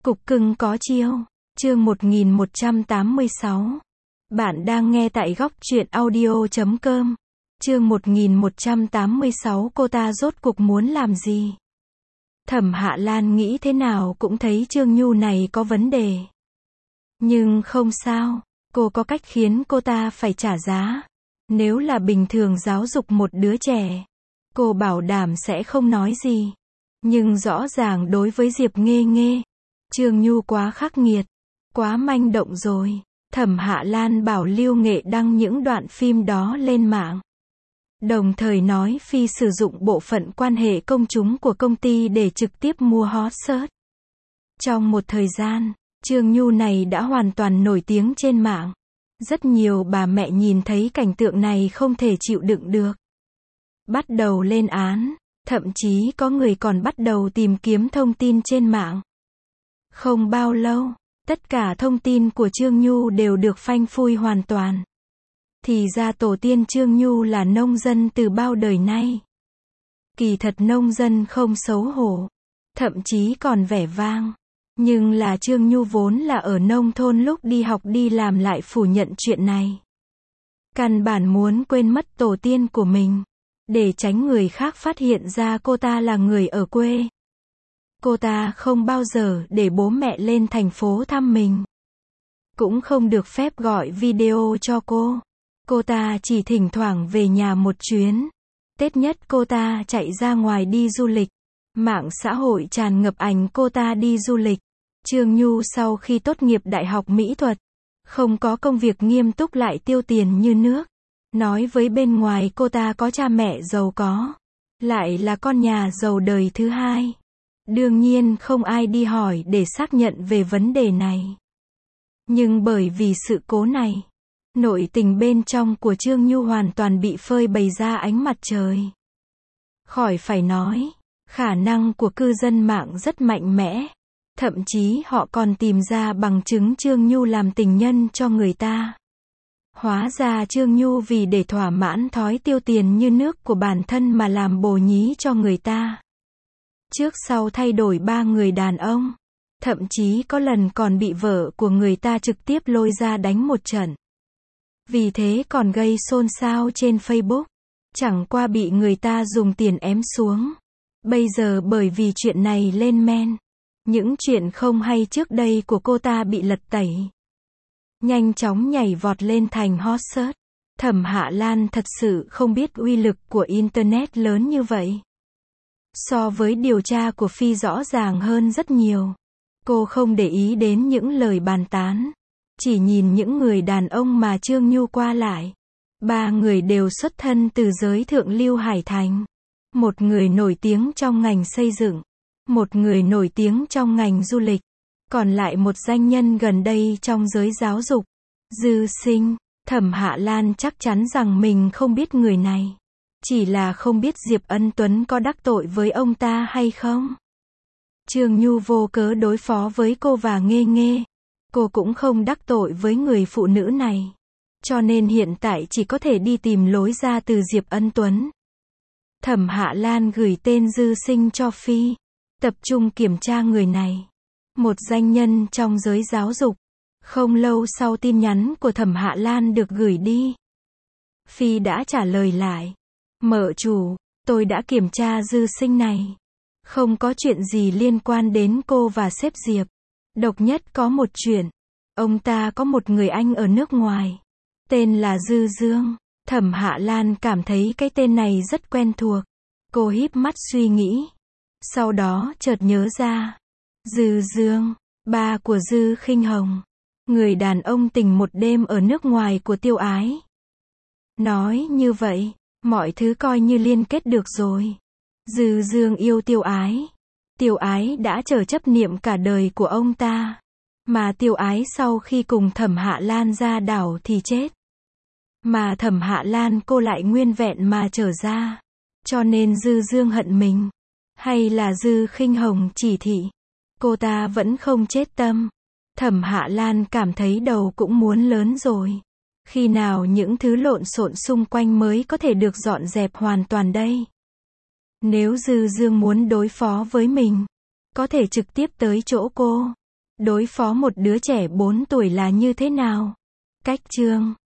Cục cưng có chiêu. Chương 1186. Bạn đang nghe tại góc truyện audio.com. Chương 1186. Cô ta rốt cuộc muốn làm gì? Thẩm Hạ Lan nghĩ thế nào cũng thấy Trương Nhu này có vấn đề. Nhưng không sao, cô có cách khiến cô ta phải trả giá. Nếu là bình thường giáo dục một đứa trẻ, cô bảo đảm sẽ không nói gì. Nhưng rõ ràng đối với Diệp Nghê Nghê, Trương Nhu quá khắc nghiệt, quá manh động rồi. Thẩm Hạ Lan bảo Lưu Nghệ đăng những đoạn phim đó lên mạng. Đồng thời nói Phi sử dụng bộ phận quan hệ công chúng của công ty để trực tiếp mua hot search. Trong một thời gian, Trương Nhu này đã hoàn toàn nổi tiếng trên mạng. Rất nhiều bà mẹ nhìn thấy cảnh tượng này không thể chịu đựng được. Bắt đầu lên án, thậm chí có người còn bắt đầu tìm kiếm thông tin trên mạng. Không bao lâu, tất cả thông tin của Trương Nhu đều được phanh phui hoàn toàn. Thì ra tổ tiên Trương Nhu là nông dân từ bao đời nay. Kỳ thật nông dân không xấu hổ, thậm chí còn vẻ vang. Nhưng là Trương Nhu vốn là ở nông thôn, lúc đi học đi làm lại phủ nhận chuyện này. Căn bản muốn quên mất tổ tiên của mình, để tránh người khác phát hiện ra cô ta là người ở quê. Cô ta không bao giờ để bố mẹ lên thành phố thăm mình. Cũng không được phép gọi video cho cô. Cô ta chỉ thỉnh thoảng về nhà một chuyến. Tết nhất cô ta chạy ra ngoài đi du lịch. Mạng xã hội tràn ngập ảnh cô ta đi du lịch. Trương Nhu sau khi tốt nghiệp Đại học Mỹ thuật, không có công việc nghiêm túc lại tiêu tiền như nước. Nói với bên ngoài cô ta có cha mẹ giàu có, lại là con nhà giàu đời thứ hai. Đương nhiên không ai đi hỏi để xác nhận về vấn đề này. Nhưng bởi vì sự cố này, nội tình bên trong của Trương Nhu hoàn toàn bị phơi bày ra ánh mặt trời. Khỏi phải nói, khả năng của cư dân mạng rất mạnh mẽ. Thậm chí họ còn tìm ra bằng chứng Trương Nhu làm tình nhân cho người ta. Hóa ra Trương Nhu vì để thỏa mãn thói tiêu tiền như nước của bản thân mà làm bồ nhí cho người ta. Trước sau thay đổi 3 người đàn ông. Thậm chí có lần còn bị vợ của người ta trực tiếp lôi ra đánh một trận. Vì thế còn gây xôn xao trên Facebook. Chẳng qua bị người ta dùng tiền ém xuống. Bây giờ bởi vì chuyện này lên men, những chuyện không hay trước đây của cô ta bị lật tẩy. Nhanh chóng nhảy vọt lên thành hot search. Thẩm Hạ Lan thật sự không biết uy lực của Internet lớn như vậy. So với điều tra của Phi rõ ràng hơn rất nhiều. Cô không để ý đến những lời bàn tán. Chỉ nhìn những người đàn ông mà Trương Nhu qua lại. 3 người đều xuất thân từ giới thượng lưu Hải Thành. Một người nổi tiếng trong ngành xây dựng. Một người nổi tiếng trong ngành du lịch. Còn lại một danh nhân gần đây trong giới giáo dục. Dư Sinh. Thẩm Hạ Lan chắc chắn rằng mình không biết người này. Chỉ là không biết Diệp Ân Tuấn có đắc tội với ông ta hay không. Trương Nhu vô cớ đối phó với cô và Nghê Nghê. Cô cũng không đắc tội với người phụ nữ này. Cho nên hiện tại chỉ có thể đi tìm lối ra từ Diệp Ân Tuấn. Thẩm Hạ Lan gửi tên Dư Sinh cho Phi. Tập trung kiểm tra người này. Một danh nhân trong giới giáo dục. Không lâu sau tin nhắn của Thẩm Hạ Lan được gửi đi, Phi đã trả lời lại. Mợ chủ, tôi đã kiểm tra Dư Sinh này. Không có chuyện gì liên quan đến cô và sếp Diệp. Độc nhất có một chuyện. Ông ta có một người anh ở nước ngoài. Tên là Dư Dương. Thẩm Hạ Lan cảm thấy cái tên này rất quen thuộc. Cô híp mắt suy nghĩ. Sau đó chợt nhớ ra. Dư Dương, ba của Dư Khinh Hồng. Người đàn ông tình một đêm ở nước ngoài của Tiêu Ái. Nói như vậy, mọi thứ coi như liên kết được rồi. Dư Dương yêu Tiêu Ái. Tiêu Ái đã chờ chấp niệm cả đời của ông ta. Mà Tiêu Ái sau khi cùng Thẩm Hạ Lan ra đảo thì chết. Mà Thẩm Hạ Lan cô lại nguyên vẹn mà trở ra. Cho nên Dư Dương hận mình. Hay là Dư Khinh Hồng chỉ thị. Cô ta vẫn không chết tâm. Thẩm Hạ Lan cảm thấy đầu cũng muốn lớn rồi. Khi nào những thứ lộn xộn xung quanh mới có thể được dọn dẹp hoàn toàn đây? Nếu Dư Dương muốn đối phó với mình, có thể trực tiếp tới chỗ cô. Đối phó một đứa trẻ 4 tuổi là như thế nào? Cách chương